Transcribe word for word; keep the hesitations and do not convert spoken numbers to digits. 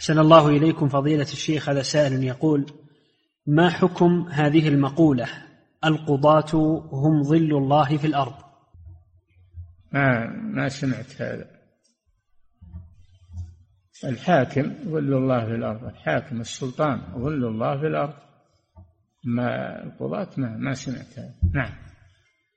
أحسن الله إليكم فضيلة الشيخ. هذا سائل يقول: ما حكم هذه المقولة: القضاة هم ظل الله في الأرض؟ ما ما سمعت هذا. الحاكم ظل الله في الأرض، الحاكم السلطان ظل الله في الأرض، ما القضاة ما ما سمعت هذا. نعم.